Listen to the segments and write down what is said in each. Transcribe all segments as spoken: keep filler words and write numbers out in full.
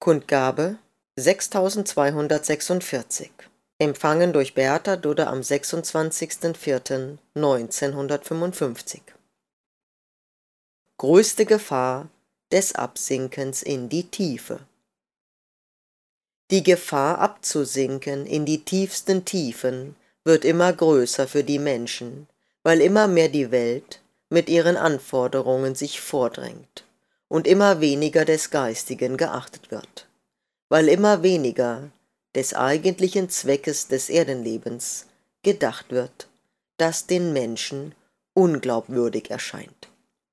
Kundgabe sechstausendzweihundertsechsundvierzig. Empfangen durch Beata Dudde am sechsundzwanzigsten vierten neunzehnhundertfünfundfünfzig. Größte Gefahr des Absinkens in die Tiefe. Die Gefahr abzusinken in die tiefsten Tiefen wird immer größer für die Menschen, weil immer mehr die Welt mit ihren Anforderungen sich vordrängt und immer weniger des Geistigen geachtet wird, weil immer weniger des eigentlichen Zweckes des Erdenlebens gedacht wird, das den Menschen unglaubwürdig erscheint.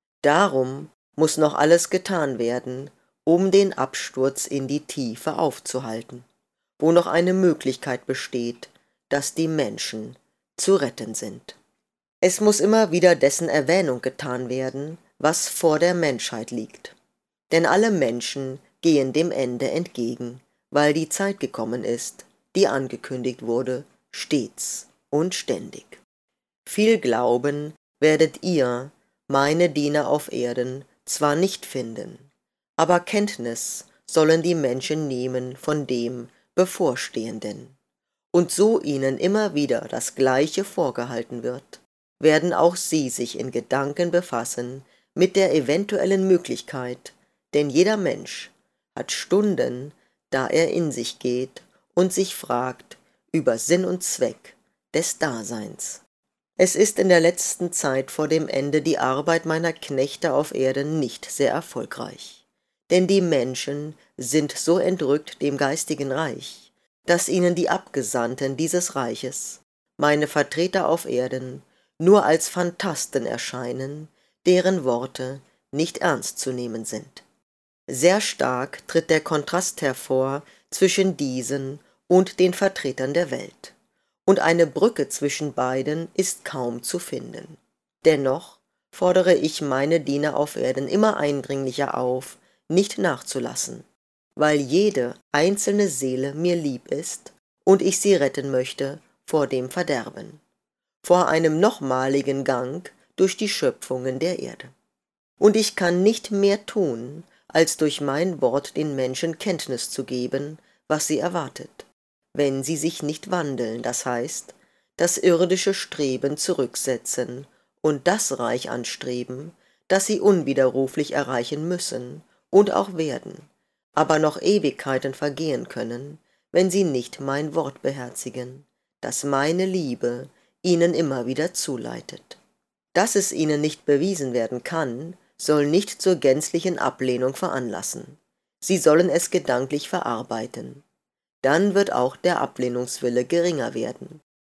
Darum muss noch alles getan werden, um den Absturz in die Tiefe aufzuhalten, wo noch eine Möglichkeit besteht, dass die Menschen zu retten sind. Es muss immer wieder dessen Erwähnung getan werden, was vor der Menschheit liegt. Denn alle Menschen gehen dem Ende entgegen, weil die Zeit gekommen ist, die angekündigt wurde, stets und ständig. Viel Glauben werdet ihr, meine Diener auf Erden, zwar nicht finden, aber Kenntnis sollen die Menschen nehmen von dem Bevorstehenden. Und so ihnen immer wieder das Gleiche vorgehalten wird, werden auch sie sich in Gedanken befassen mit der eventuellen Möglichkeit, denn jeder Mensch hat Stunden, da er in sich geht und sich fragt über Sinn und Zweck des Daseins. Es ist in der letzten Zeit vor dem Ende die Arbeit meiner Knechte auf Erden nicht sehr erfolgreich, denn die Menschen sind so entrückt dem geistigen Reich, dass ihnen die Abgesandten dieses Reiches, meine Vertreter auf Erden, nur als Phantasten erscheinen, deren Worte nicht ernst zu nehmen sind. Sehr stark tritt der Kontrast hervor zwischen diesen und den Vertretern der Welt, und eine Brücke zwischen beiden ist kaum zu finden. Dennoch fordere ich meine Diener auf Erden immer eindringlicher auf, nicht nachzulassen, weil jede einzelne Seele mir lieb ist und ich sie retten möchte vor dem Verderben, vor einem nochmaligen Gang durch die Schöpfungen der Erde. Und ich kann nicht mehr tun, als durch mein Wort den Menschen Kenntnis zu geben, was sie erwartet, wenn sie sich nicht wandeln, das heißt, das irdische Streben zurücksetzen und das Reich anstreben, das sie unwiderruflich erreichen müssen und auch werden, aber noch Ewigkeiten vergehen können, wenn sie nicht mein Wort beherzigen, das meine Liebe ihnen immer wieder zuleitet. Dass es ihnen nicht bewiesen werden kann, soll nicht zur gänzlichen Ablehnung veranlassen. Sie sollen es gedanklich verarbeiten. Dann wird auch der Ablehnungswille geringer werden.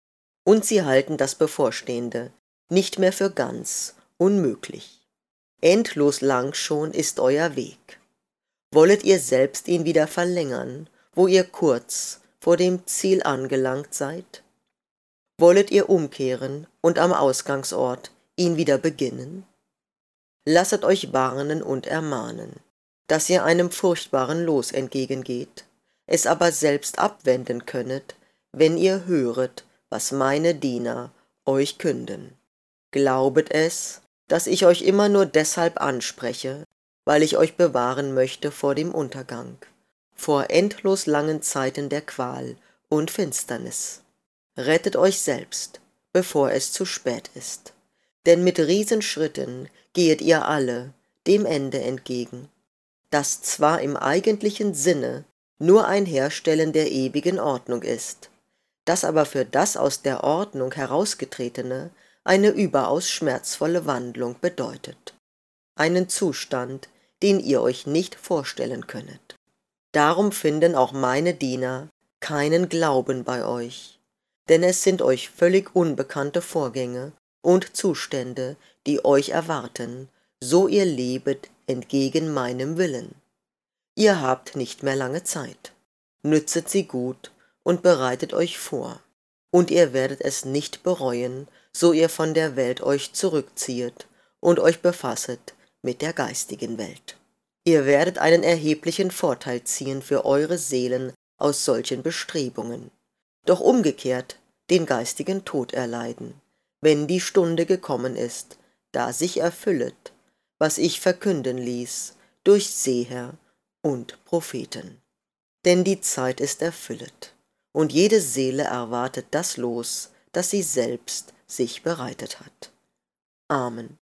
Und sie halten das Bevorstehende nicht mehr für ganz unmöglich. Endlos lang schon ist euer Weg. Wollet ihr selbst ihn wieder verlängern, wo ihr kurz vor dem Ziel angelangt seid? Wollet ihr umkehren und am Ausgangsort ihn wieder beginnen? Lasset euch warnen und ermahnen, dass ihr einem furchtbaren Los entgegengeht, es aber selbst abwenden könnet, wenn ihr höret, was meine Diener euch künden. Glaubet es, dass ich euch immer nur deshalb anspreche, weil ich euch bewahren möchte vor dem Untergang, vor endlos langen Zeiten der Qual und Finsternis. Rettet euch selbst, bevor es zu spät ist, denn mit Riesenschritten gehet ihr alle dem Ende entgegen, das zwar im eigentlichen Sinne nur ein Herstellen der ewigen Ordnung ist, das aber für das aus der Ordnung herausgetretene eine überaus schmerzvolle Wandlung bedeutet, einen Zustand, den ihr euch nicht vorstellen könnet. Darum finden auch meine Diener keinen Glauben bei euch, denn es sind euch völlig unbekannte Vorgänge und Zustände, die euch erwarten, so ihr lebet entgegen meinem Willen. Ihr habt nicht mehr lange Zeit. Nützet sie gut und bereitet euch vor, und ihr werdet es nicht bereuen, so ihr von der Welt euch zurückziehet und euch befasset mit der geistigen Welt. Ihr werdet einen erheblichen Vorteil ziehen für eure Seelen aus solchen Bestrebungen, doch umgekehrt den geistigen Tod erleiden, wenn die Stunde gekommen ist, da sich erfüllet, was ich verkünden ließ durch Seher und Propheten. denn die Zeit ist erfüllet, und jede Seele erwartet das Los, das sie selbst sich bereitet hat. Amen.